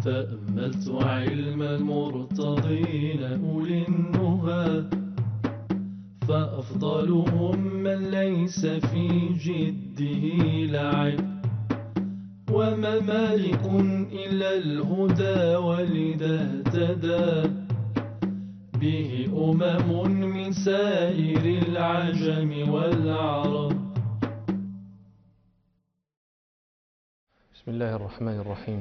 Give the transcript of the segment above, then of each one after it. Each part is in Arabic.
تأملت علم المرتضين أولي النهى، فأفضلهم من ليس في جده لعب، وما مالك إلا الهدى ولذا اهتدى به من سائر العجم والعرب. بسم الله الرحمن الرحيم.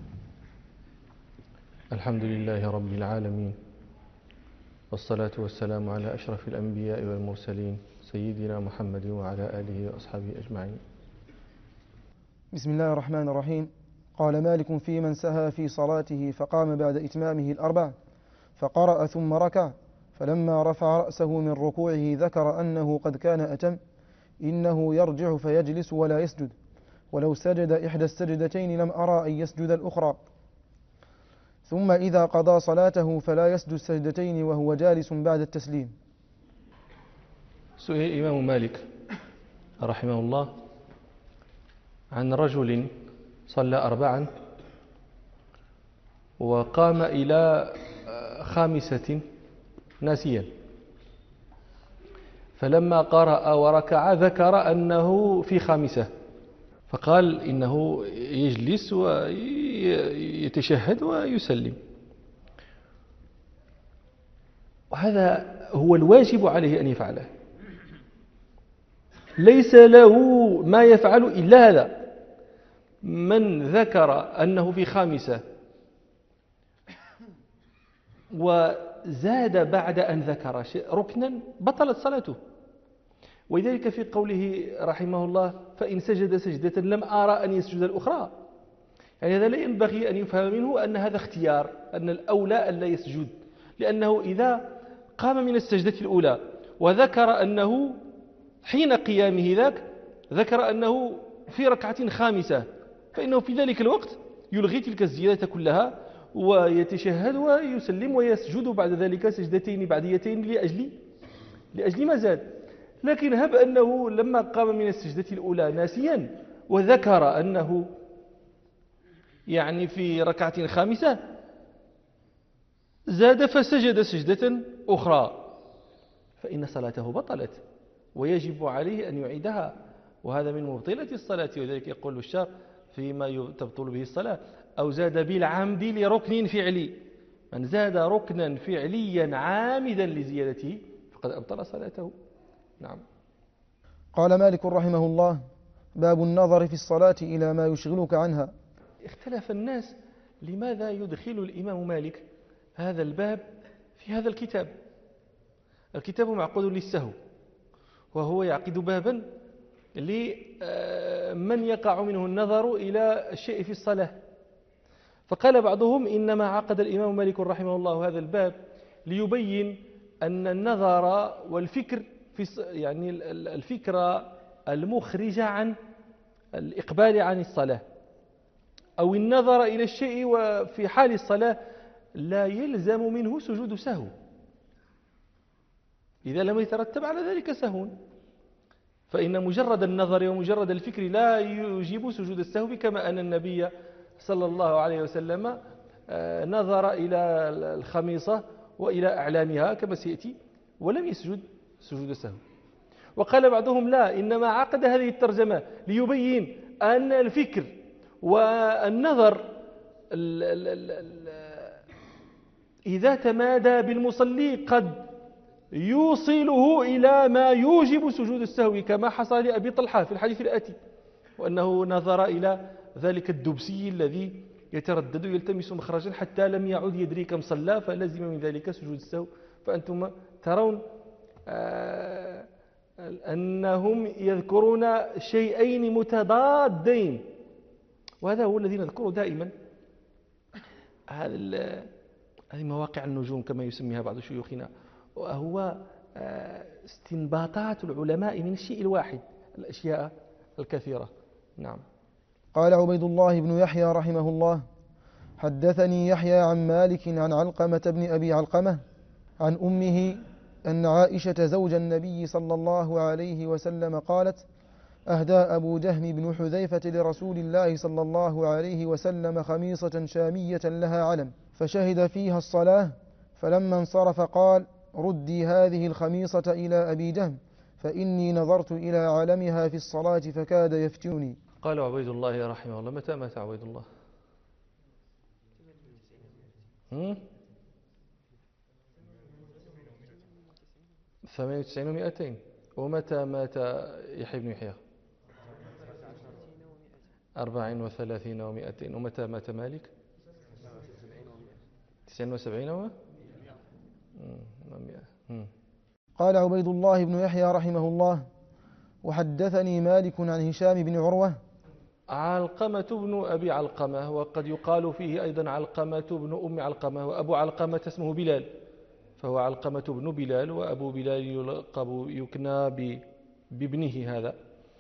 الحمد لله رب العالمين، والصلاة والسلام على أشرف الأنبياء والمرسلين سيدنا محمد وعلى آله وأصحابه أجمعين. بسم الله الرحمن الرحيم. قال مالك في من سهى في صلاته فقام بعد إتمامه الأربع فقرأ ثم ركع، فلما رفع رأسه من ركوعه ذكر أنه قد كان أتم، إنه يرجع فيجلس ولا يسجد، ولو سجد إحدى السجدتين لم أرى أن يسجد الأخرى، ثم إذا قضى صلاته فلا يسجد السجدتين وهو جالس بعد التسليم. سئل الإمام مالك رحمه الله عن رجل صلى أربعا وقام إلى خامسة ناسيا، فلما قرأ وركع ذكر أنه في خامسة، فقال إنه يجلس ويتشهد ويسلم، وهذا هو الواجب عليه أن يفعله، ليس له ما يفعل إلا هذا. من ذكر أنه في خامسة وزاد بعد أن ذكر ركنا بطلت صلاته، ولذلك في قوله رحمه الله فإن سجد سجدة لم أرى أن يسجد الأخرى، يعني هذا لا ينبغي أن يفهم منه أن هذا اختيار، أن الأولى أن لا يسجد، لأنه إذا قام من السجدة الأولى وذكر أنه حين قيامه ذاك ذكر أنه في ركعة خامسة، فإنه في ذلك الوقت يلغي تلك الزيادة كلها ويتشهد ويسلم ويسجد بعد ذلك سجدتين بعديتين لأجل ما زاد. لكن هب أنه لما قام من السجدة الأولى ناسيا وذكر أنه يعني في ركعة خامسة زاد فسجد سجدة أخرى، فإن صلاته بطلت ويجب عليه أن يعيدها، وهذا من مبطلة الصلاة. وذلك يقول الشارع فيما تبطل به الصلاة أو زاد بالعمد لركن فعلي، من زاد ركنا فعليا عامدا لزيادته فقد أبطل صلاته. نعم. قال مالك رحمه الله: باب النظر في الصلاة إلى ما يشغلك عنها. اختلف الناس لماذا يدخل الإمام مالك هذا الباب في هذا الكتاب. الكتاب معقود للسهو، وهو يعقد بابا لمن يقع منه النظر إلى الشيء في الصلاة. فقال بعضهم إنما عقد الإمام مالك رحمه الله هذا الباب ليبين أن النظر والفكر يعني الفكرة المخرجة عن الإقبال عن الصلاة أو النظر إلى الشيء وفي حال الصلاة لا يلزم منه سجود سهو إذا لم يترتب على ذلك سهو، فإن مجرد النظر ومجرد الفكر لا يجيب سجود السهو، كما أن النبي صلى الله عليه وسلم نظر إلى الخميصة وإلى أعلامها كما سيأتي ولم يسجد سجود السهو. وقال بعضهم لا، إنما عقد هذه الترجمة ليبين أن الفكر والنظر إذا تمادى بالمصلي قد يوصله إلى ما يوجب سجود السهو، كما حصل لأبي طلحة في الحديث الآتي، وأنه نظر إلى ذلك الدبسي الذي يتردد يلتمس مخرجا حتى لم يعد يدري كم صلى فلزم من ذلك سجود السهو. فأنتم ترون أنهم يذكرون شيئين متضادين، وهذا هو الذي نذكره دائما. هذه مواقع النجوم كما يسميها بعض شيوخنا، وهو استنباطات العلماء من الشيء الواحد الأشياء الكثيرة. نعم. قال عبيد الله بن يحيى رحمه الله: حدثني يحيى عن مالك عن علقمة بن أبي علقمة عن أمه أن عائشة زوج النبي صلى الله عليه وسلم قالت: أهدى أبو جهم بن حذيفة لرسول الله صلى الله عليه وسلم خميصة شامية لها علم، فشهد فيها الصلاة، فلما انصرف قال: ردي هذه الخميصة إلى أبي جهم، فإني نظرت إلى علمها في الصلاة فكاد يفتنني. قال عبيد الله رحمه الله: متى مات عبيد الله؟ 98 و200. ومتى مات يحيى بن يحيى؟ 34 و200. ومتى مات مالك؟ 79 و100. قال عبيد الله بن يحيى رحمه الله: وحدثني مالك عن هشام بن عروة. علقمة بن أبي علقمة، وقد يقال فيه أيضا علقمة بن أم علقمة، وأبو علقمة اسمه بلال، فهو علقمة بن بلال، وأبو بلال يلقب يكنى بابنه هذا.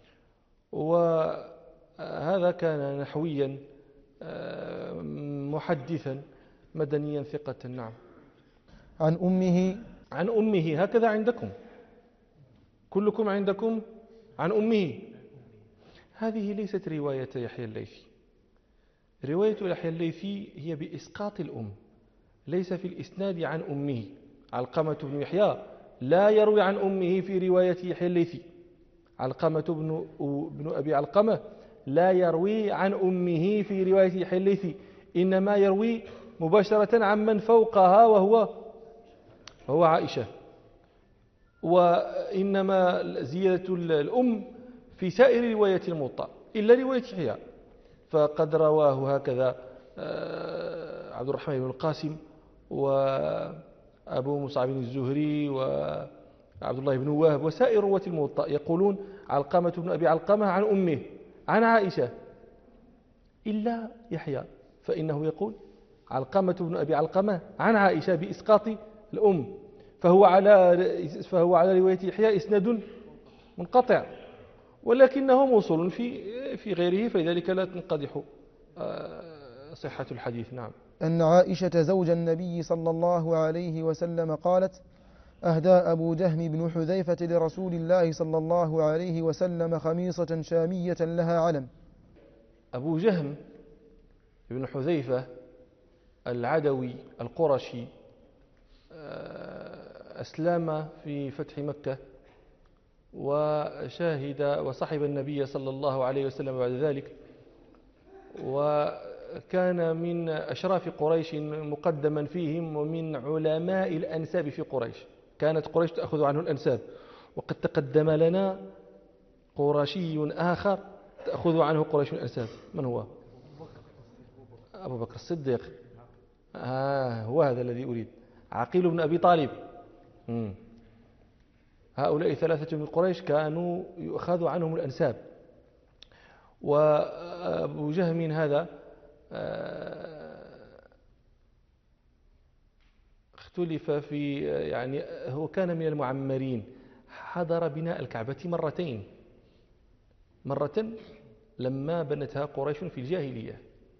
وهذا كان نحويا محدثا مدنيا ثقة. نعم. عن أمه هكذا عندكم، كلكم عندكم عن أمه. هذه ليست رواية يحيى الليثي. رواية يحيى الليثي هي بإسقاط الأم، ليس في الإسناد عن أمه. علقمة بن يحيى لا يروي عن أمه في رواية يحيى الليثي. علقمة بن أبي علقمة لا يروي عن أمه في رواية يحيى الليثي، إنما يروي مباشرة عن من فوقها وهو عائشة. وإنما زيادة الأم في سائر رواية الموطأ إلا رواية يحيى، فقد رواه هكذا عبد الرحمن بن القاسم وأبو مصعب الزهري وعبد الله بن وهب وسائر رواة الموطأ يقولون علقمة بن أبي علقمة عن أمه عن عائشة، إلا يحيى فإنه يقول علقمة بن أبي علقمة عن عائشة بإسقاط الأم، فهو على رواية يحيى إسناد منقطع، ولكنه موصول في غيره، فلذلك لا تنقدح صحة الحديث. نعم. أن عائشة زوج النبي صلى الله عليه وسلم قالت: أهدى أبو جهم بن حذيفة لرسول الله صلى الله عليه وسلم خميصة شامية لها علم. أبو جهم بن حذيفة العدوي القرشي أسلم في فتح مكة وشاهد وصحب النبي صلى الله عليه وسلم بعد ذلك، وكان من أشراف قريش مقدما فيهم ومن علماء الأنساب في قريش، كانت قريش تأخذ عنه الأنساب. وقد تقدم لنا قرشي آخر تأخذ عنه قريش الأنساب. من هو؟ أبو بكر الصديق. هو هذا الذي أريد، عقيل بن أبي طالب. هؤلاء ثلاثة من قريش كانوا يؤخذ عنهم الأنساب. وأبو جهم هذا اختلف في، يعني هو كان من المعمرين، حضر بناء الكعبة مرة لما بنتها قريش في الجاهلية،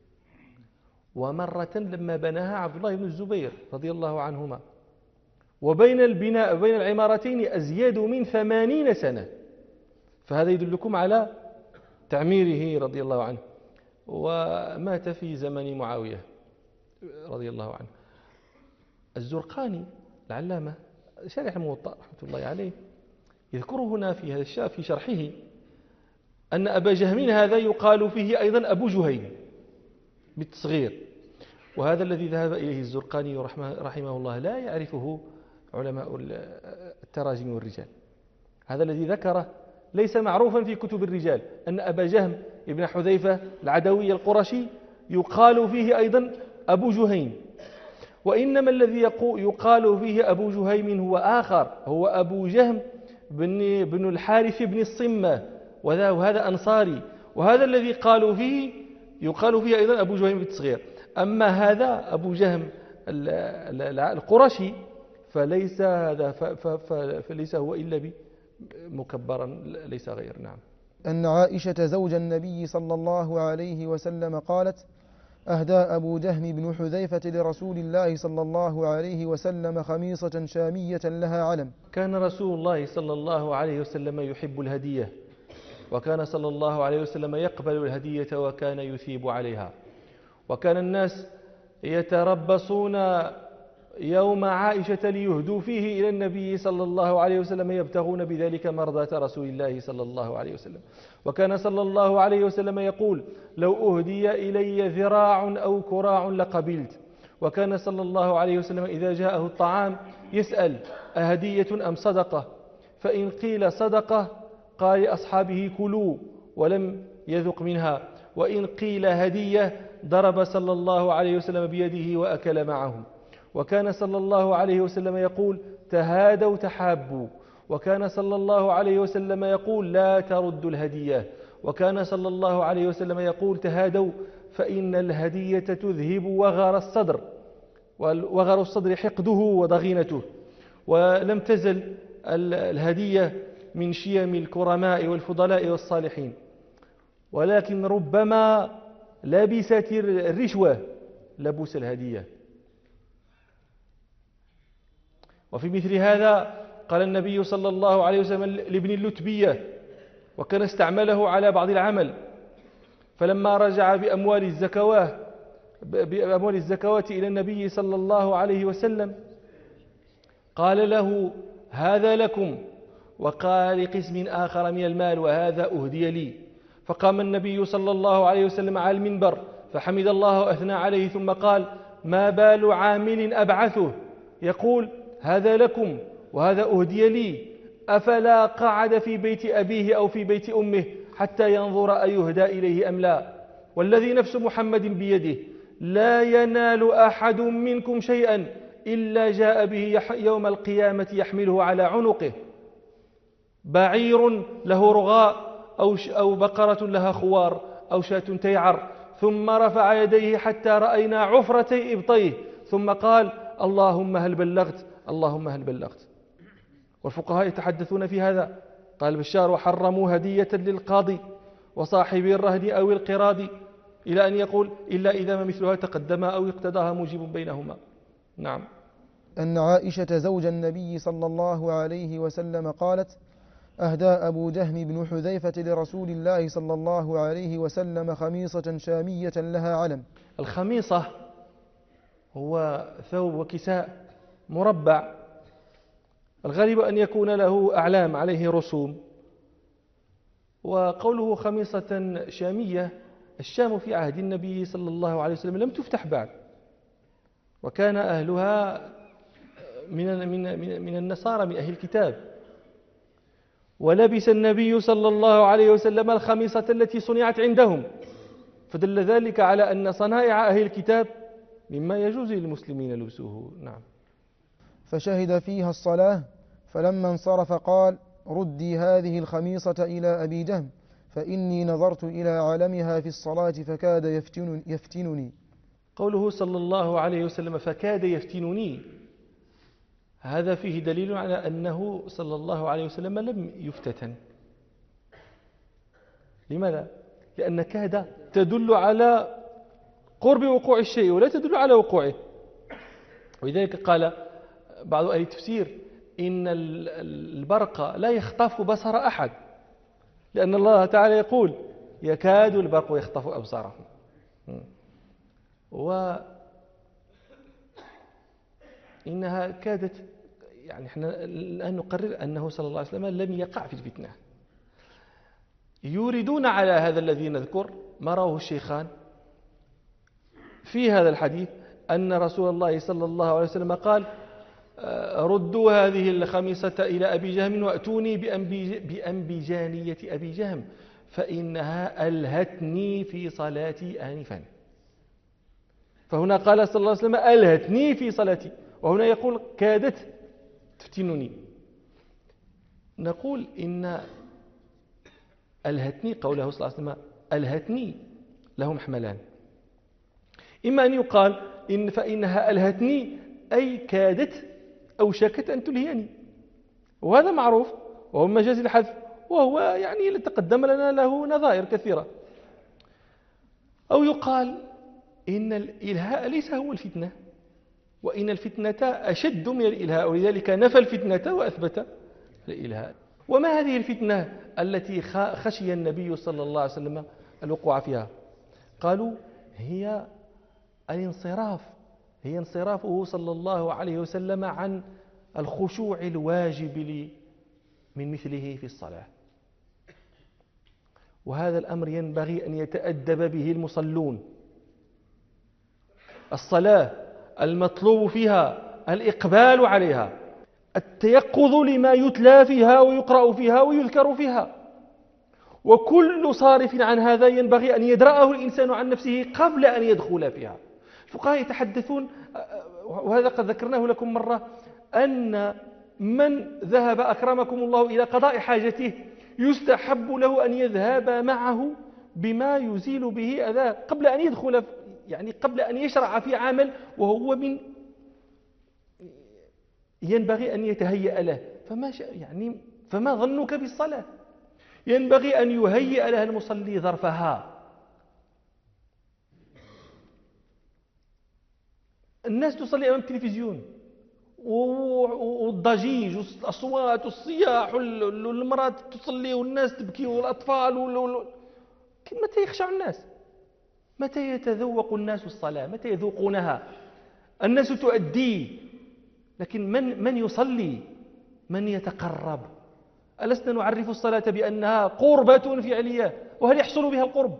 ومرة لما بناها عبد الله بن الزبير رضي الله عنهما، وبين البناء بين العمارتين أزيد من 80 سنة، فهذا يدلكم على تعميره رضي الله عنه. ومات في زمن معاوية رضي الله عنه. الزرقاني العلامة شارح الموطأ رحمة الله عليه يذكر هنا في هذا الشاب في شرحه أن أبا جهم هذا يقال فيه أيضا أبو جهيم بالتصغير، وهذا الذي ذهب إليه الزرقاني رحمه الله لا يعرفه علماء التراجم والرجال. هذا الذي ذكره ليس معروفا في كتب الرجال، أن أبا جهم ابن حذيفة العدوي القرشي يقال فيه أيضا أبو جهيم، وإنما الذي يقال فيه أبو جهيم هو آخر، هو أبو جهم بن الحارث بن الصمة، وهذا أنصاري، وهذا الذي يقال فيه أيضا أبو جهيم بالتصغير. أما هذا أبو جهم القرشي فليس هو إلا مكبرا ليس غير. نعم. أن عائشة زوج النبي صلى الله عليه وسلم قالت: أهدى أبو جهم بن حذيفة لرسول الله صلى الله عليه وسلم خميصة شامية لها علم. كان رسول الله صلى الله عليه وسلم يحب الهدية، وكان صلى الله عليه وسلم يقبل الهدية وكان يثيب عليها. وكان الناس يتربصون يوم عائشة ليهدوا فيه إلى النبي صلى الله عليه وسلم يبتغون بذلك مرضاة رسول الله صلى الله عليه وسلم. وكان صلى الله عليه وسلم يقول: لو أهدي إلي ذراع أو كراع لقبلت. وكان صلى الله عليه وسلم إذا جاءه الطعام يسأل: أهدية أم صدقة؟ فإن قيل صدقة قال لأصحابه: كلوا، ولم يذق منها. وإن قيل هدية ضرب صلى الله عليه وسلم بيده وأكل معهم. وكان صلى الله عليه وسلم يقول: تهادوا تحابوا. وكان صلى الله عليه وسلم يقول: لا تردوا الهدية. وكان صلى الله عليه وسلم يقول: تهادوا فإن الهدية تذهب وغر الصدر، وغر الصدر حقده وضغينته. ولم تزل الهدية من شيم الكرماء والفضلاء والصالحين، ولكن ربما لبست الرشوة لبس الهدية. وفي مثل هذا قال النبي صلى الله عليه وسلم لابن اللتبية، وكان استعمله على بعض العمل، فلما رجع بأموال الزكوات إلى النبي صلى الله عليه وسلم قال له: هذا لكم. وقال لقسم آخر من المال: وهذا أهدي لي. فقام النبي صلى الله عليه وسلم على المنبر فحمد الله وأثنى عليه، ثم قال: ما بال عامل أبعثه يقول: هذا لكم وهذا أهدي لي، أفلا قعد في بيت أبيه أو في بيت أمه حتى ينظر أيهدى إليه أم لا؟ والذي نفس محمد بيده لا ينال أحد منكم شيئا إلا جاء به يوم القيامة يحمله على عنقه، بعير له رغاء أو بقرة لها خوار أو شاة تيعر. ثم رفع يديه حتى رأينا عفرتي إبطيه، ثم قال: اللهم هل بلغت، اللهم هل بلغت. والفقهاء يتحدثون في هذا. قال بشار: وحرموا هدية للقاضي وصاحب الرهن أو القراض، إلى أن يقول: إلا إذا ما مثلها تقدم أو اقتضاها موجب بينهما. نعم. أن عائشة زوج النبي صلى الله عليه وسلم قالت: أهدى أبو جهم بن حذيفة لرسول الله صلى الله عليه وسلم خميصة شامية لها علم. الخميصة هو ثوب وكساء مربع، الغالب أن يكون له أعلام عليه رسوم. وقوله خميصة شامية، الشام في عهد النبي صلى الله عليه وسلم لم تفتح بعد، وكان أهلها من النصارى، من أهل الكتاب. ولبس النبي صلى الله عليه وسلم الخميصة التي صنعت عندهم، فدل ذلك على أن صنائع أهل الكتاب مما يجوز للمسلمين لبسه. نعم. فشهد فيها الصلاة، فلما انصرف قال: ردي هذه الخميصة إلى أبي جهم، فإني نظرت إلى علمها في الصلاة فكاد يفتنني. قوله صلى الله عليه وسلم فكاد يفتنني، هذا فيه دليل على أنه صلى الله عليه وسلم لم يفتتن. لماذا؟ لأن كاد تدل على قرب وقوع الشيء ولا تدل على وقوعه. ولذلك قال بعض أهل التفسير: إن البرق لا يخطف بصر أحد، لأن الله تعالى يقول: يكاد البرق يخطف أبصارهم. وإنها كادت، يعني احنا الآن نقرر أنه صلى الله عليه وسلم لم يقع في الفتنة. يوردون على هذا الذي نذكر ما رواه الشيخان في هذا الحديث أن رسول الله صلى الله عليه وسلم قال: ردوا هذه الخميصة إلى أبي جهم وأتوني بأنبجانية أبي جهم فإنها ألهتني في صلاتي آنفا. فهنا قال صلى الله عليه وسلم: ألهتني في صلاتي، وهنا يقول: كادت تفتنني. نقول إن ألهتني، قوله صلى الله عليه وسلم ألهتني، له محملان: إما أن يقال إن فإنها ألهتني أي كادت أو شكت أن تلهيني، وهذا معروف وهو مجاز الحذف، وهو يعني تقدم لنا له نظائر كثيرة. أو يقال إن الإلهاء ليس هو الفتنة، وإن الفتنة أشد من الإلهاء، ولذلك نفى الفتنة وأثبت الإلهاء. وما هذه الفتنة التي خشي النبي صلى الله عليه وسلم الوقوع فيها؟ قالوا هي الانصراف، هي انصرافه صلى الله عليه وسلم عن الخشوع الواجب من مثله في الصلاة. وهذا الأمر ينبغي أن يتأدب به المصلون. الصلاة المطلوب فيها الإقبال عليها، التيقظ لما يتلى فيها ويقرأ فيها ويذكر فيها، وكل صارف عن هذا ينبغي أن يدرأه الإنسان عن نفسه قبل أن يدخل فيها. الفقهاء يتحدثون، وهذا قد ذكرناه لكم مرة، أن من ذهب أكرمكم الله إلى قضاء حاجته يستحب له أن يذهب معه بما يزيل به أذاه قبل أن يدخل، يعني قبل أن يشرع في عمل وهو من ينبغي أن يتهيأ له. فما ظنك بالصلاة؟ ينبغي أن يهيئ لها المصلي ظرفها. الناس تصلي أمام التلفزيون والضجيج والأصوات والصياح والمرأة تصلي والناس تبكي والأطفال متى يخشع الناس؟ متى يتذوق الناس الصلاة؟ متى يذوقونها؟ الناس تؤدي، لكن من يصلي؟ من يتقرب؟ ألسنا نعرف الصلاة بأنها قربة فعلية؟ وهل يحصل بها القرب؟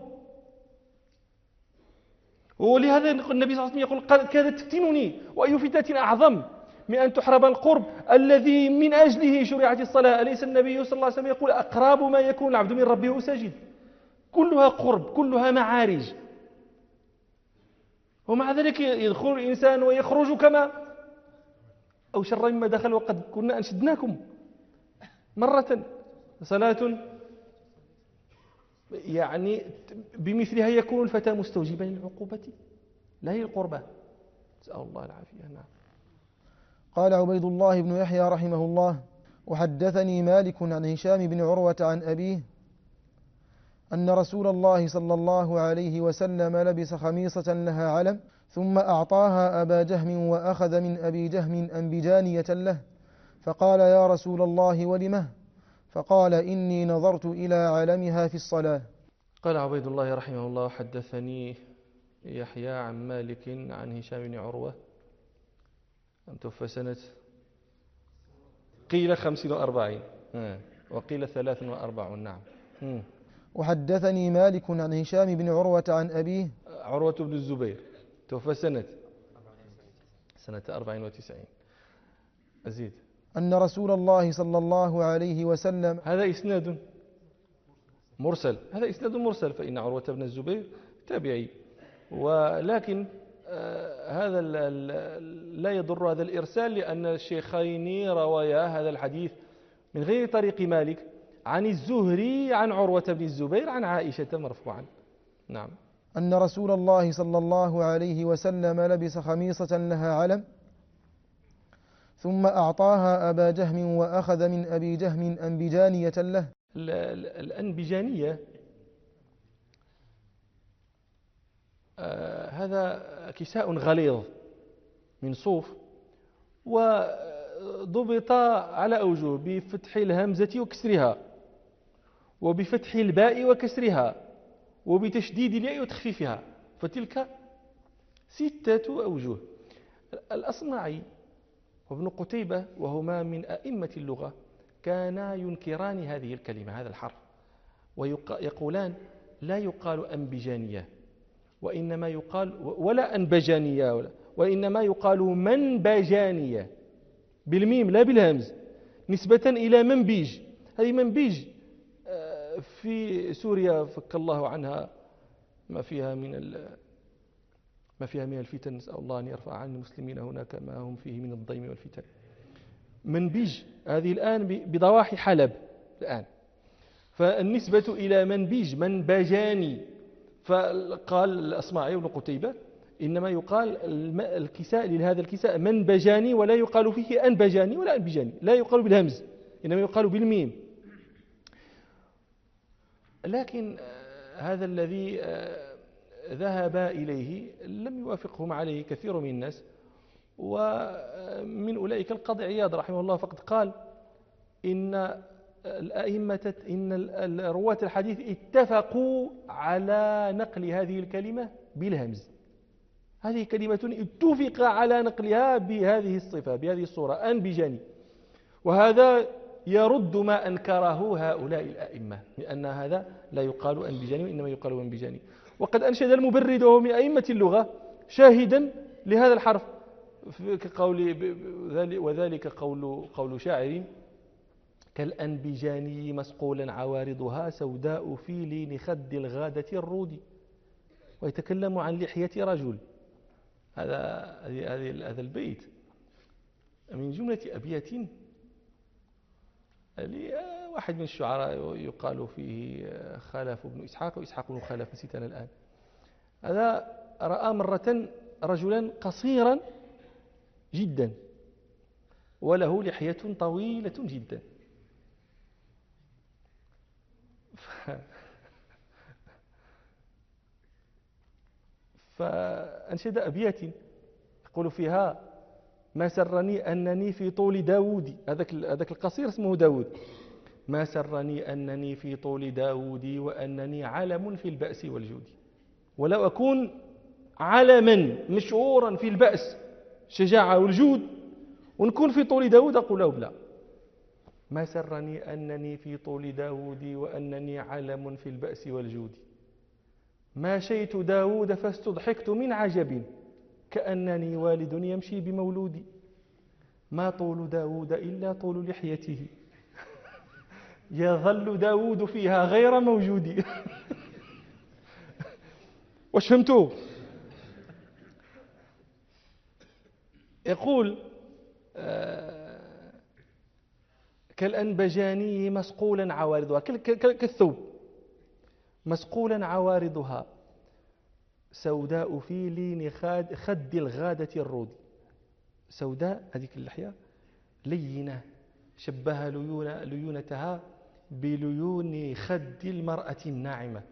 ولهذا النبي صلى الله عليه وسلم يقول كادت تفتنني، وأي فتنة أعظم من أن تحرم القرب الذي من أجله شرعت الصلاة. أليس النبي صلى الله عليه وسلم يقول أقرب ما يكون العبد من ربه ساجد؟ كلها قرب، كلها معارج، ومع ذلك يدخل الإنسان ويخرج كما أو شر مما دخل. وقد كنا أنشدناكم مرة صلاة يعني بمثلها يكون الفتى مستوجبا للعقوبة لا للقربة. نسأل الله العافية. نعم. قال عبيد الله بن يحيى رحمه الله: وحدثني مالك عن هشام بن عروة عن أبيه أن رسول الله صلى الله عليه وسلم لبس خميصة لها علم ثم أعطاها أبا جهم وأخذ من أبي جهم أنبجانية له، فقال: يا رسول الله ولمه؟ فقال: إني نظرت إلى علمها في الصلاة. قال عبيد الله رحمه الله: حدثني يحيى عن مالك عن هشام بن عروة توفى سنة قيل 45 وقيل 43. نعم. وحدثني مالك عن هشام بن عروة عن أبيه عروة بن الزبير توفى سنة 94. أزيد. أن رسول الله صلى الله عليه وسلم. هذا إسناد مرسل، فإن عروة بن الزبير تابعي، ولكن هذا لا يضر هذا الإرسال، لأن الشيخين روايا هذا الحديث من غير طريق مالك عن الزهري عن عروة بن الزبير عن عائشة مرفوعا. نعم. أن رسول الله صلى الله عليه وسلم لبس خميصة لها علم ثم أعطاها أبا جهم وأخذ من أبي جهم أنبجانية له. الأنبجانية هذا كساء غليظ من صوف، وضبط على أوجه: بفتح الهمزة وكسرها، وبفتح الباء وكسرها، وبتشديد الياء وتخفيفها، فتلك 6 أوجه. الأصمعي وابن قتيبة وهما من أئمة اللغة كانا ينكران هذه الكلمة، هذا الحرف، ويقولان لا يقال أنبجانية، وإنما يقال ولا أنبجانية، وإنما يقال منبجانية بالميم لا بالهمز، نسبة إلى منبيج. هذه منبيج في سوريا فك الله عنها ما فيها من الفتن. نسأل الله أن يرفع عن المسلمين هناك ما هم فيه من الضيم والفتن. منبيج هذه الآن بضواحي حلب الآن، فالنسبة إلى منبيج منبجاني. فقال الأصمعي وابن قتيبة إنما يقال الكساء لهذا الكساء منبجاني، ولا يقال فيه أنبجاني ولا أنبجاني، لا يقال بالهمز، إنما يقال بالميم. لكن هذا الذي ذهب إليه لم يوافقهم عليه كثير من الناس، ومن أولئك القاضي عياض رحمه الله، فقد قال إن الأئمة إن رواة الحديث اتفقوا على نقل هذه الكلمة بالهمز. هذه كلمة اتفق على نقلها بهذه الصفة بهذه الصورة أنبجاني، وهذا يرد ما أنكره هؤلاء الأئمة، لأن هذا لا يقال أنبجاني وإنما يقال أنبجاني. وقد أنشد المبرد وهو من أئمة اللغة شاهدا لهذا الحرف كقول وذلك قول شاعر: كالأنبجاني مسقولا عوارضها سوداء في لين خد الغادة الرود. ويتكلم عن لحية رجل. هذا البيت من جملة أبيات واحد من الشعراء يقال فيه خلف بن إسحاق وإسحاق بن خلف، نسيت أنا الآن. هذا رأى مرة رجلا قصيرا جدا وله لحية طويلة جدا، فأنشد أبيات يقول فيها: ما سرني أنني في طول داود، هذاك القصير اسمه داود، ما سرني أنني في طول داود وأنني علم في البأس والجود. ولو أكون علما مشهورا في البأس الشجاعة والجود ونكون في طول داود أقول له بلا. ما سرني أنني في طول داود وأنني علم في البأس والجود، ما شيت داود فاستضحكت من عجب كأنني والد يمشي بمولودي، ما طول داود إلا طول لحيته يظل داود فيها غير موجود. واش فهمتوا؟ يقول كالأنبجاني مسقولا عوارضها، كالثوب مسقولا عوارضها سوداء في لين خد الغادة الرود. سوداء هذيك اللحية لينة، شبه ليونتها بليون خد المرأة الناعمة،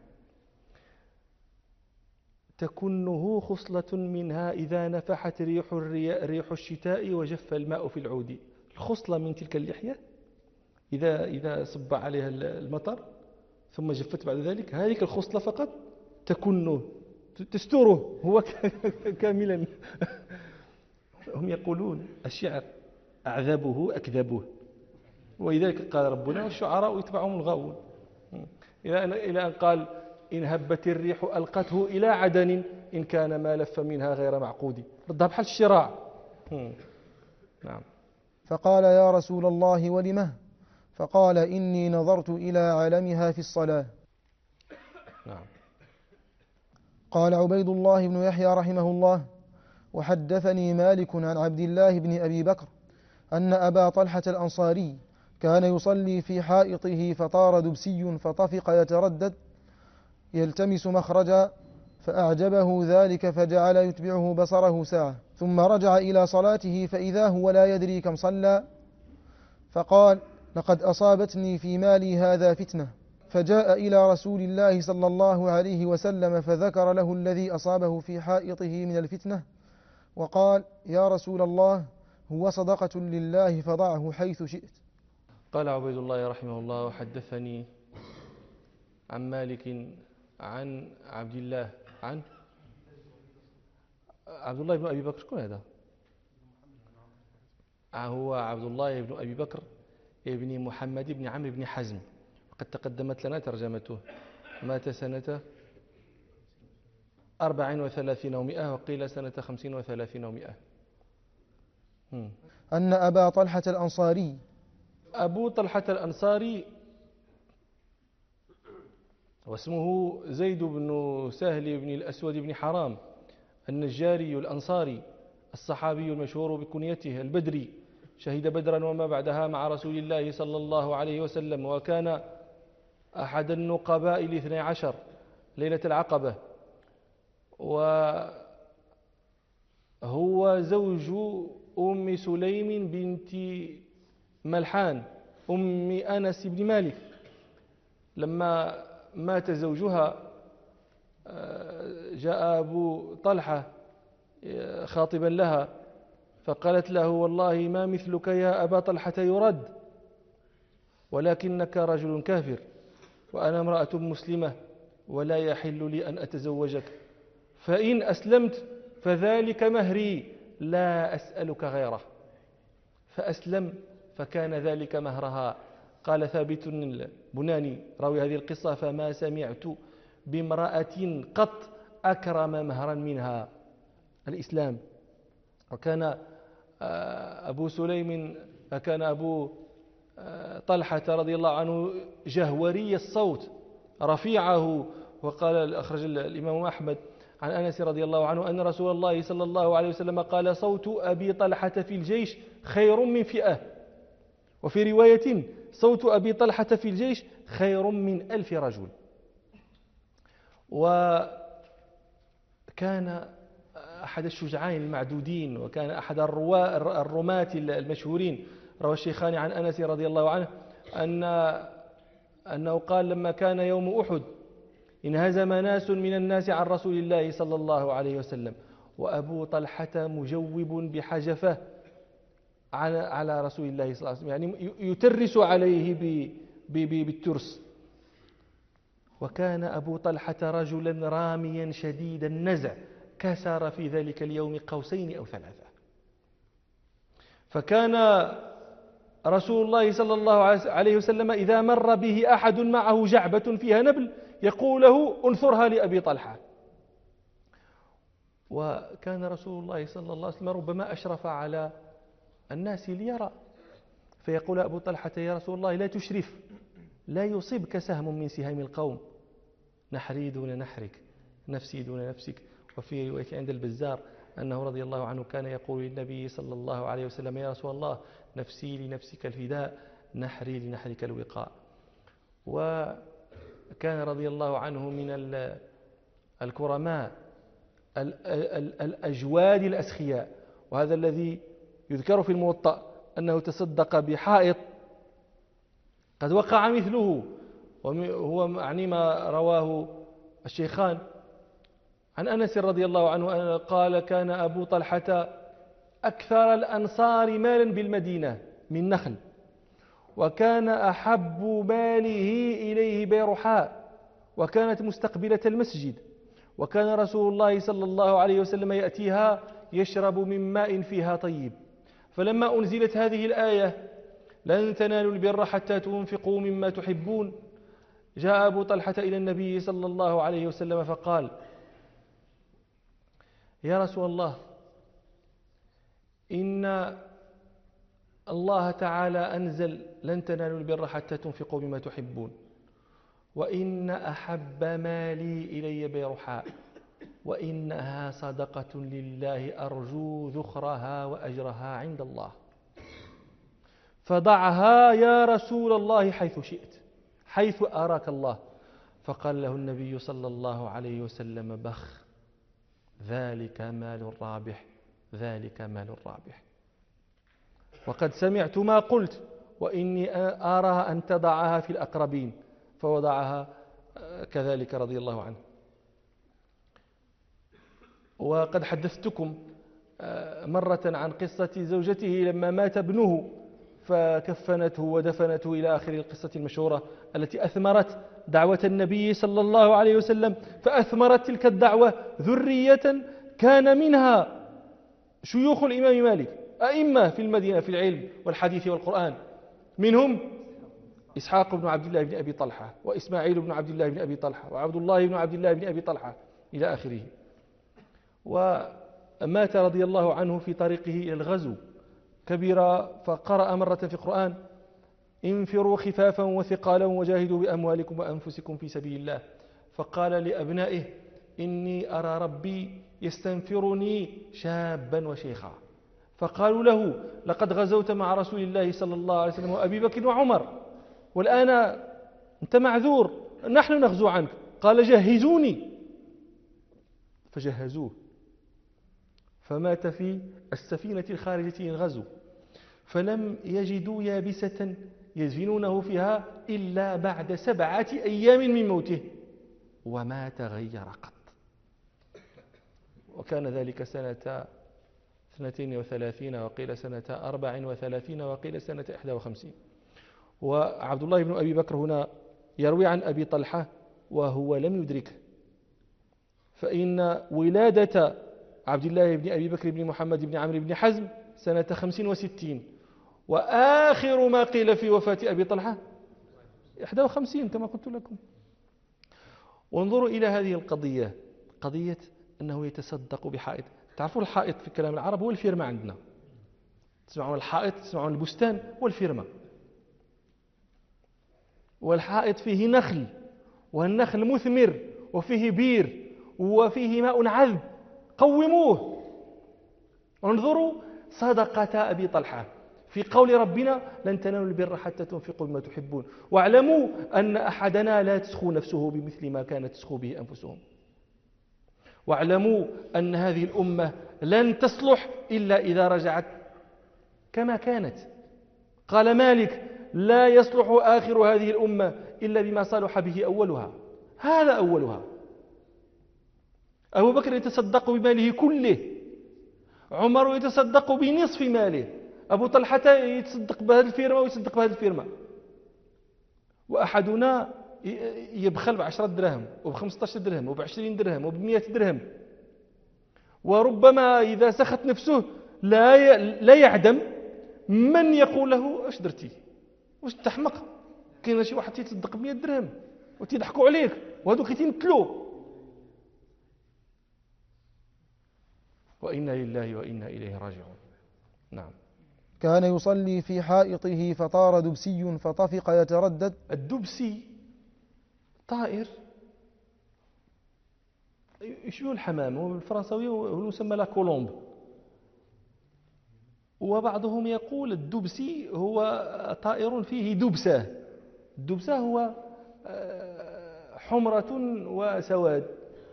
تكنه خصلة منها إذا نفحت ريح الشتاء وجف الماء في العود. الخصلة من تلك اللحية إذا صب عليها المطر ثم جفت بعد ذلك، هذه الخصلة فقط تكنه تستره هو كاملا. هم يقولون الشعر أعذبه أكذبه، ولذلك قال ربنا: والشعراء يتبعهم الغاوون، إلى أن قال: إن هبت الريح ألقته إلى عدن إن كان ما لف منها غير معقود. ردها بحال الشراع. نعم. فقال: يا رسول الله ولمه؟ فقال: إني نظرت إلى علمها في الصلاة. نعم. قال عبيد الله بن يحيى رحمه الله: وحدثني مالك عن عبد الله بن أبي بكر أن أبا طلحة الأنصاري كان يصلي في حائطه فطار دبسي فطفق يتردد يلتمس مخرجا، فأعجبه ذلك فجعل يتبعه بصره ساعة، ثم رجع إلى صلاته فإذا هو لا يدري كم صلى، فقال: لقد أصابتني في مالي هذا فتنة. فجاء إلى رسول الله صلى الله عليه وسلم فذكر له الذي أصابه في حائطه من الفتنة، وقال: يا رسول الله، هو صدقة لله فضعه حيث شئت. قال عبيد الله رحمه الله: وحدثني عن مالك عن عبد الله عن عبد الله بن أبي بكر. شكون هذا؟ هو عبد الله بن أبي بكر ابن محمد بن عمرو بن حزم، قد تقدمت لنا ترجمته، مات سنة 34 و100 وقيل سنة 35 و100. أن أبا طلحة الأنصاري، أبو طلحة الأنصاري واسمه زيد بن سهل بن الأسود بن حرام النجاري الأنصاري الصحابي المشهور بكنيته البدري، شهد بدرا وما بعدها مع رسول الله صلى الله عليه وسلم، وكان أحد النقباء ال12 ليلة العقبة، وهو زوج أم سليم بنت ملحان أم أنس بن مالك. لما مات زوجها جاء أبو طلحة خاطبا لها فقالت له: والله ما مثلك يا أبا طلحة يرد. ولكنك رجل كافر وأنا امرأة مسلمة ولا يحل لي أن أتزوجك، فإن أسلمت فذلك مهري لا أسألك غيره. فأسلم فكان ذلك مهرها. قال ثابت البناني راوي هذه القصة: فما سمعت بامرأة قط أكرم مهرا منها الإسلام. وكان أبو سليم كان أبو طلحة رضي الله عنه جهوري الصوت رفيعه. وقال أخرج الإمام أحمد عن أنس رضي الله عنه أن رسول الله صلى الله عليه وسلم قال: صوت أبي طلحة في الجيش خير من فئة. وفي رواية: صوت أبي طلحة في الجيش خير من 1000 رجل. وكان أحد الشجعان المعدودين، وكان أحد الرماة المشهورين. روى الشيخان عن أنس رضي الله عنه أنه قال: لما كان يوم أحد انهزم ناس من الناس عن رسول الله صلى الله عليه وسلم، وأبو طلحة مجوب بحجفه على رسول الله صلى الله عليه وسلم، يعني يترس عليه بالترس. وكان أبو طلحة رجلا راميا شديد النزع، كسر في ذلك اليوم قوسين أو 3. فكان رسول الله صلى الله عليه وسلم إذا مر به أحد معه جعبة فيها نبل يقول له: انثرها لأبي طلحة. وكان رسول الله صلى الله عليه وسلم ربما أشرف على الناس ليرى، فيقول أبو طلحة: يا رسول الله لا تشرف، لا يصيبك سهم من سهام القوم، نحري دون نحرك، نفسي دون نفسك. وفي رواية عند البزار أنه رضي الله عنه كان يقول للنبي صلى الله عليه وسلم: يا رسول الله نفسي لنفسك الفداء، نحري لنحرك الوقاء. وكان رضي الله عنه من الكرماء الأجواد الأسخياء. وهذا الذي يذكر في الموطأ أنه تصدق بحائط قد وقع مثله، وهو يعني ما رواه الشيخان عن أنس رضي الله عنه قال: كان أبو طلحة أكثر الأنصار مالا بالمدينة من نخل، وكان أحب ماله إليه بيرحاء، وكانت مستقبلة المسجد، وكان رسول الله صلى الله عليه وسلم يأتيها يشرب من ماء فيها طيب. فلما أنزلت هذه الآية: لن تنالوا البر حتى تنفقوا مما تحبون، جاء أبو طلحة إلى النبي صلى الله عليه وسلم فقال: يا رسول الله، إن الله تعالى أنزل: لن تنالوا البر حتى تنفقوا مما تحبون، وإن أحب مالي إلي بيرحاء، وإنها صدقة لله أرجو ذخرها وأجرها عند الله، فضعها يا رسول الله حيث شئت، حيث أراك الله. فقال له النبي صلى الله عليه وسلم: بخ، ذلك مال رابح، ذلك مال رابح، وقد سمعت ما قلت، وإني أرى أن تضعها في الأقربين. فوضعها كذلك رضي الله عنه. وقد حدثتكم مرة عن قصة زوجته لما مات ابنه فكفنته ودفنته إلى آخر القصة المشهورة التي أثمرت دعوة النبي صلى الله عليه وسلم، فأثمرت تلك الدعوة ذرية كان منها شيوخ الإمام مالك، أئمة في المدينة في العلم والحديث والقرآن، منهم إسحاق بن عبد الله بن أبي طلحة، وإسماعيل بن عبد الله بن أبي طلحة، وعبد الله بن عبد الله بن أبي طلحة إلى آخره. ومات رضي الله عنه في طريقه إلى الغزو كبيرا، فقرأ مرة في القرآن: انفروا خفافا وثقالا وجاهدوا بأموالكم وأنفسكم في سبيل الله. فقال لأبنائه: إني أرى ربي يستنفرني شابا وشيخا. فقالوا له: لقد غزوت مع رسول الله صلى الله عليه وسلم وأبي بكر وعمر، والآن أنت معذور، نحن نغزو عنك. قال: جهزوني. فجهزوه، فمات في السفينة الخارجة للغزو، فلم يجدوا يابسة يدفنونه فيها إلا بعد 7 أيام من موته، وما تغير قط. وكان ذلك سنة 32 وقيل سنة 34 وقيل سنة 51. وعبد الله بن أبي بكر هنا يروي عن أبي طلحة وهو لم يدركه، فإن ولادة عبد الله بن أبي بكر بن محمد بن عمرو بن حزم سنة 65، وآخر ما قيل في وفاة أبي طلحة 51 كما قلت لكم. وانظروا إلى هذه القضية، قضية أنه يتصدق بحائط. تعرفوا الحائط في كلام العرب هو الفيرما عندنا، تسمعون الحائط، تسمعون البستان، هو الفيرما. والحائط فيه نخل، والنخل مثمر، وفيه بير، وفيه ماء عذب، قوموه. انظروا صدقة أبي طلحة في قول ربنا لن تنالوا البر حتى تنفقوا مما تحبون، واعلموا أن أحدنا لا تسخو نفسه بمثل ما كانت تسخو به أنفسهم، واعلموا أن هذه الأمة لن تصلح إلا إذا رجعت كما كانت. قال مالك لا يصلح آخر هذه الأمة إلا بما صلح به أولها. هذا أولها. أبو بكر يتصدق بماله كله، عمر يتصدق بنصف ماله، أبو طلحة يتصدق بهذه الفيرما ويتصدق بهذه الفيرما، وأحدنا يبخل ب10 دراهم وب15 درهم وب20 درهم وب100 درهم، وربما إذا سخت نفسه لا يعدم من يقول له اش درتي، واش تحمق، كاين شي واحد يتصدق ب100 درهم وتضحكوا عليك وهذوك يتمثلوا. وإنا لله وإنا إليه راجعون. نعم. كان يصلي في حائطه فطار دبسي فطفق يتردد. الدبسي طائر يشبه الحمام، والفرنساوي هو يسمى لا كولومب، وبعضهم يقول الدبسي هو طائر فيه دبسة. الدبسة هو حمرة وسواد.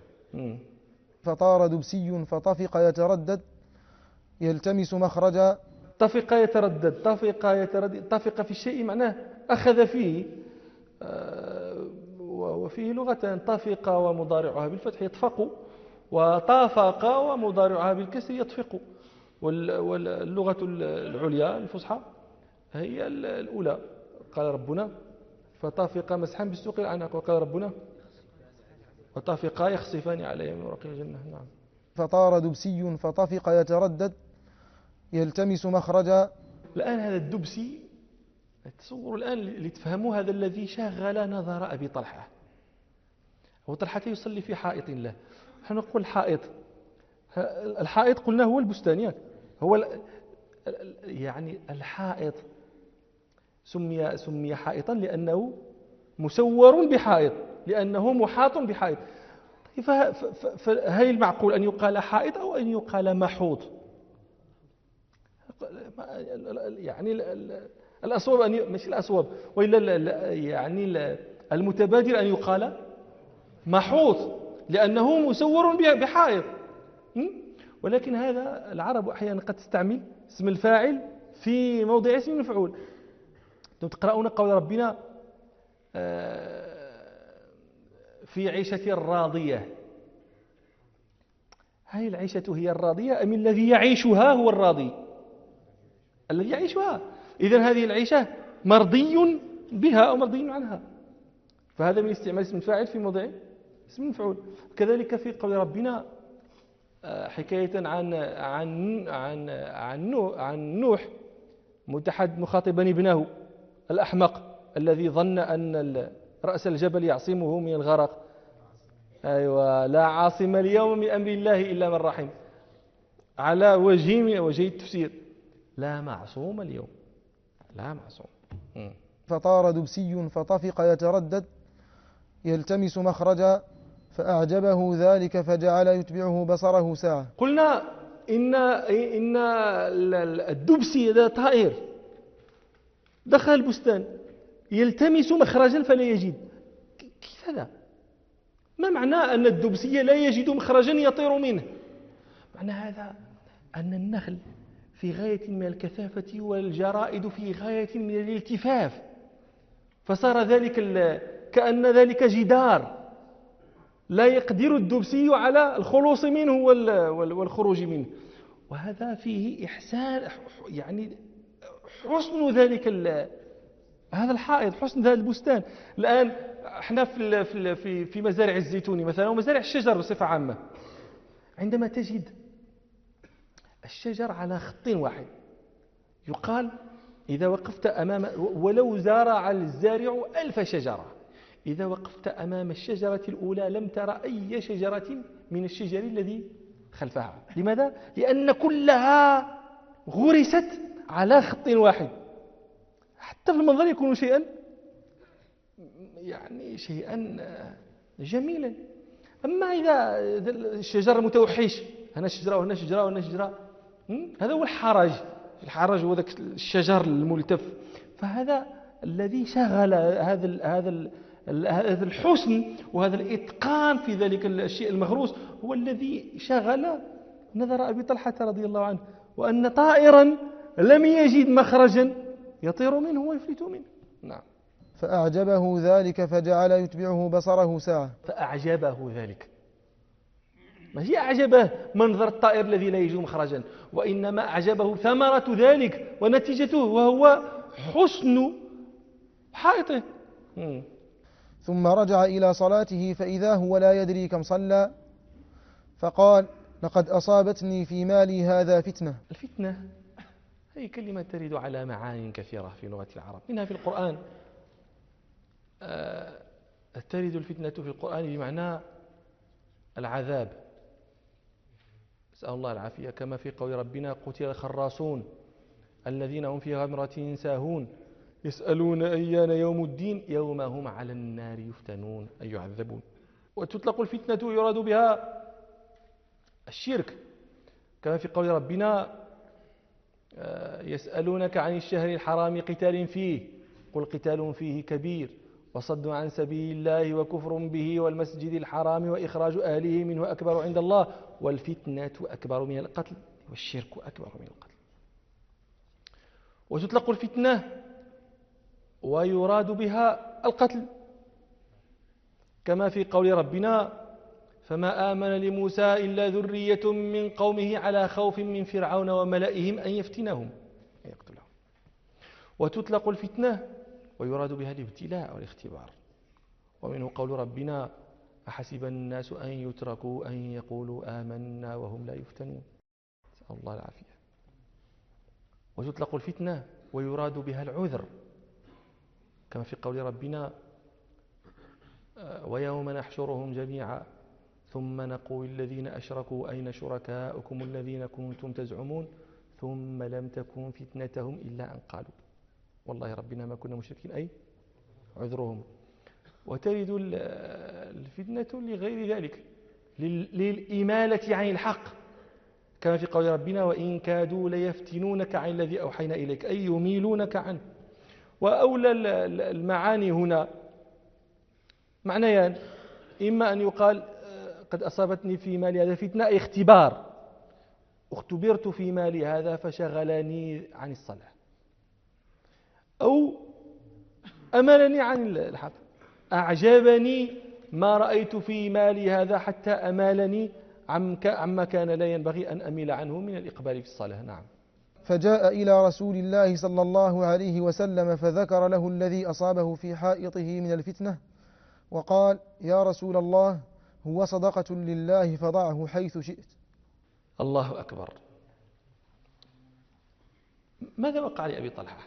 فطار دبسي فطفق يتردد يلتمس مخرجا. طفق يتردد، طفق في الشيء معناه أخذ فيه، وفيه لغتان، طفق ومضارعها بالفتح يطفق، وطافق ومضارعها بالكسر يطفق. واللغة العليا الفصحى هي الأولى. قال ربنا فطافق مسحا بالسوق الأعناق، وقال ربنا وطافقا يخصفان عليه من ورق الجنة. نعم. فطار دبسي فطفق يتردد يلتمس مخرجا. الآن هذا الدبسي، تصوروا الآن لتفهموا هذا الذي شغل نظر أبي طلحة. أبو طلحة يصلي في حائط له. نحن نقول الحائط قلنا هو البستان، هو يعني الحائط سمي حائطا لأنه مسور بحائط، لأنه محاط بحائط. فهل المعقول أن يقال حائط أو أن يقال محوط؟ يعني الأصوب أن مش الأصوب، وإلا يعني المتبادر أن يقال محوط لأنه مسور بحائط. ولكن هذا العرب أحيانا قد تستعمل اسم الفاعل في موضع اسم المفعول. تقرؤون قول ربنا في عيشة راضية. هل العيشة هي الراضية أم الذي يعيشها هو الراضي؟ الذي يعيشها. إذن هذه العيشة مرضي بها أو مرضي عنها، فهذا من استعمال اسم الفاعل في موضع اسم المفعول. كذلك في قول ربنا حكاية عن نوح مخاطبا ابنه الأحمق الذي ظن أن رأس الجبل يعصمه من الغرق. أيوة، لا عاصم اليوم من أمر الله إلا من رحم، على وجه التفسير، لا معصوم اليوم، لا معصوم. فطار دبسي فطفق يتردد يلتمس مخرجا فأعجبه ذلك فجعل يتبعه بصره ساعة. قلنا إن الدبسي هذا طائر دخل البستان يلتمس مخرجا فلا يجد. كيف هذا؟ ما معنى أن الدبسي لا يجد مخرجا يطير منه؟ معنى هذا أن النخل في غاية من الكثافة والجرائد في غاية من الالتفاف، فصار ذلك كأن ذلك جدار لا يقدر الدبسي على الخلوص منه والخروج منه. وهذا فيه إحسان، يعني حسن هذا الحائط، حسن هذا البستان. الآن احنا في مزارع الزيتون مثلا ومزارع الشجر بصفة عامة، عندما تجد الشجر على خط واحد يقال إذا وقفت أمام، ولو زرع الزارع 1000 شجرة، إذا وقفت أمام الشجرة الأولى لم ترى أي شجرة من الشجر الذي خلفها. لماذا؟ لأن كلها غرست على خط واحد، حتى في المنظر يكون شيئا جميلا. أما إذا الشجر المتوحش، هنا شجرة وهنا شجرة وهنا شجرة، هذا هو الحرج هو ذاك الشجر الملتف. فهذا الذي شغل هذا الحسن وهذا الإتقان في ذلك الشيء المغروس هو الذي شغل نظر أبي طلحة رضي الله عنه، وأن طائرا لم يجد مخرجا يطير منه ويفلت منه. نعم. فأعجبه ذلك فجعل يتبعه بصره ساعة. فأعجبه ذلك، ما هي أعجبه منظر الطائر الذي لا يجد مخرجا، وإنما أعجبه ثمرة ذلك ونتيجته، وهو حسن حائطه. ثم رجع إلى صلاته فإذا هو لا يدري كم صلى، فقال: لقد أصابتني في مالي هذا فتنة. الفتنة هي كلمة ترد على معاني كثيرة في لغة العرب، منها في القرآن ترد الفتنة في القرآن بمعنى العذاب، نسأل الله العافية، كما في قول ربنا: قتل الخراصون الذين هم في غمرة ساهون يسألون أيان يوم الدين يوم هم على النار يفتنون أي يعذبون. وتطلق الفتنة يراد بها الشرك، كما في قول ربنا: يسألونك عن الشهر الحرام قتال فيه قل قتال فيه كبير وصد عن سبيل الله وكفر به والمسجد الحرام وإخراج أهله منه أكبر عند الله والفتنة أكبر من القتل والشرك أكبر من القتل. وتطلق الفتنة ويراد بها القتل، كما في قول ربنا: فما آمن لموسى إلا ذرية من قومه على خوف من فرعون وملئهم أن يفتنهم أن يقتلهم. وتطلق الفتنة ويراد بها الابتلاء والاختبار، ومنه قول ربنا: أحسب الناس أن يتركوا أن يقولوا آمنا وهم لا يفتنون، نسأل الله العافية. وتطلق الفتنة ويراد بها العذر، كما في قول ربنا: ويوم نحشرهم جميعا ثم نقول الذين أشركوا أين شركاؤكم الذين كنتم تزعمون ثم لم تكن فتنتهم إلا أن قالوا والله ربنا ما كنا مشركين، أي عذرهم. وترد الفتنة لغير ذلك، للإمالة عن الحق، كما في قول ربنا: وإن كادوا ليفتنونك عن الذي أوحينا إليك، أي يميلونك عنه. وأولى المعاني هنا معنيان: إما أن يقال قد أصابتني في مالي هذا فتنة، أي اختبار، اختبرت في مالي هذا فشغلني عن الصلاة، أو أملني عن الحق، أعجبني ما رأيت في مالي هذا حتى أمالني عما كان لا ينبغي أن أميل عنه من الإقبال في الصلاة. نعم. فجاء إلى رسول الله صلى الله عليه وسلم فذكر له الذي أصابه في حائطه من الفتنة، وقال: يا رسول الله، هو صدقة لله فضعه حيث شئت. الله أكبر. ماذا وقع لأبي طلحة؟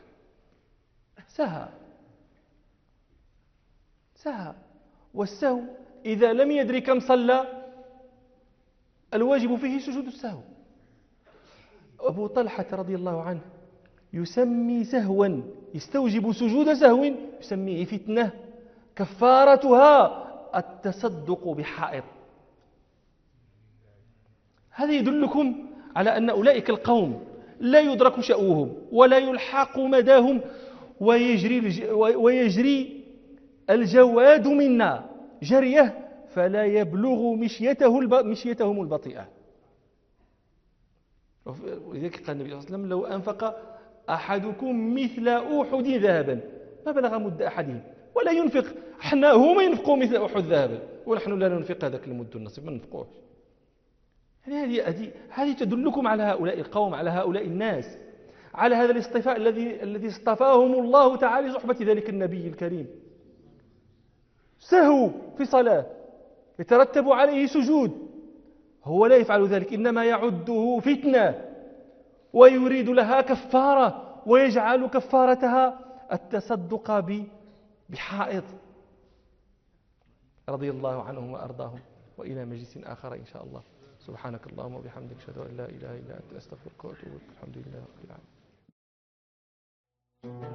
سهى، والسهو إذا لم يدري كم صلى الواجب فيه سجود السهو. أبو طلحة رضي الله عنه يسمي سهوا يستوجب سجود سهو يسميه فتنة كفارتها التصدق بحائط. هذا يدلكم على أن أولئك القوم لا يدرك شأوهم ولا يلحق مداهم، ويجري الجواد منا جريه فلا يبلغ مشيتهم البطيئة. ولذلك قال النبي صلى الله عليه وسلم: لو أنفق أحدكم مثل أحد ذهبا ما بلغ مد أحدهم ولا ينفق. احنا هما ينفقوا مثل أحد ذهبا ونحن لا ننفق هذاك المد النصيب، ما ننفقوش. يعني هذه تدلكم على هؤلاء القوم، على هؤلاء الناس، على هذا الاصطفاء الذي اصطفاهم الله تعالى لصحبة ذلك النبي الكريم. سهوا في صلاة يترتب عليه سجود، هو لا يفعل ذلك، إنما يعده فتنة ويريد لها كفارة، ويجعل كفارتها التصدق بحائط. رضي الله عنهم وأرضاهم، وإلى مجلس آخر إن شاء الله. سبحانك اللهم وبحمدك، أشهد أن لا إله إلا أنت، أستغفرك وأتوب إليك. الحمد لله رب العالمين.